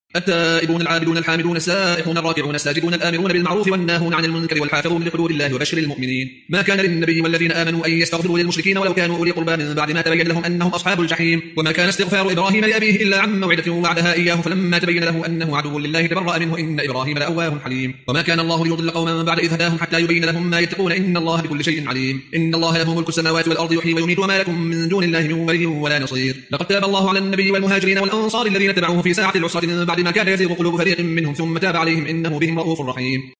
التائبون العابدون الحامدون السائحون الراكعون الساجدون الآمرون بالمعروف والناهون عن المنكر والحافظون لحدود الله وبشر المؤمنين. ما كان للنبي والذين آمنوا أن يستغفروا للمشركين ولو كانوا أولي قربى من بعد ما تبين لهم أنهم أصحاب الجحيم. وما كان استغفار إبراهيم لأبيه إلا عن موعدة وعدها إياه فلما تبين له أنه عدو لله تبرأ منه إن إبراهيم لأواه حليم. وما كان الله ليضل قوما بعد إذ هداهم حتى يبين لهم ما يتقون إن الله بكل شيء عليم. إن الله له ملك السماوات والأرض يحيي ويميت وما لكم من دون الله من ولي ولا نصير. لقد تاب الله على النبي والمهاجرين والأنصار الذين اتبعوه في ساعة العسرة من بعد ما كان يزيغ قلوب فريق منهم ثم تاب عليهم إنه بهم رؤوف رحيم.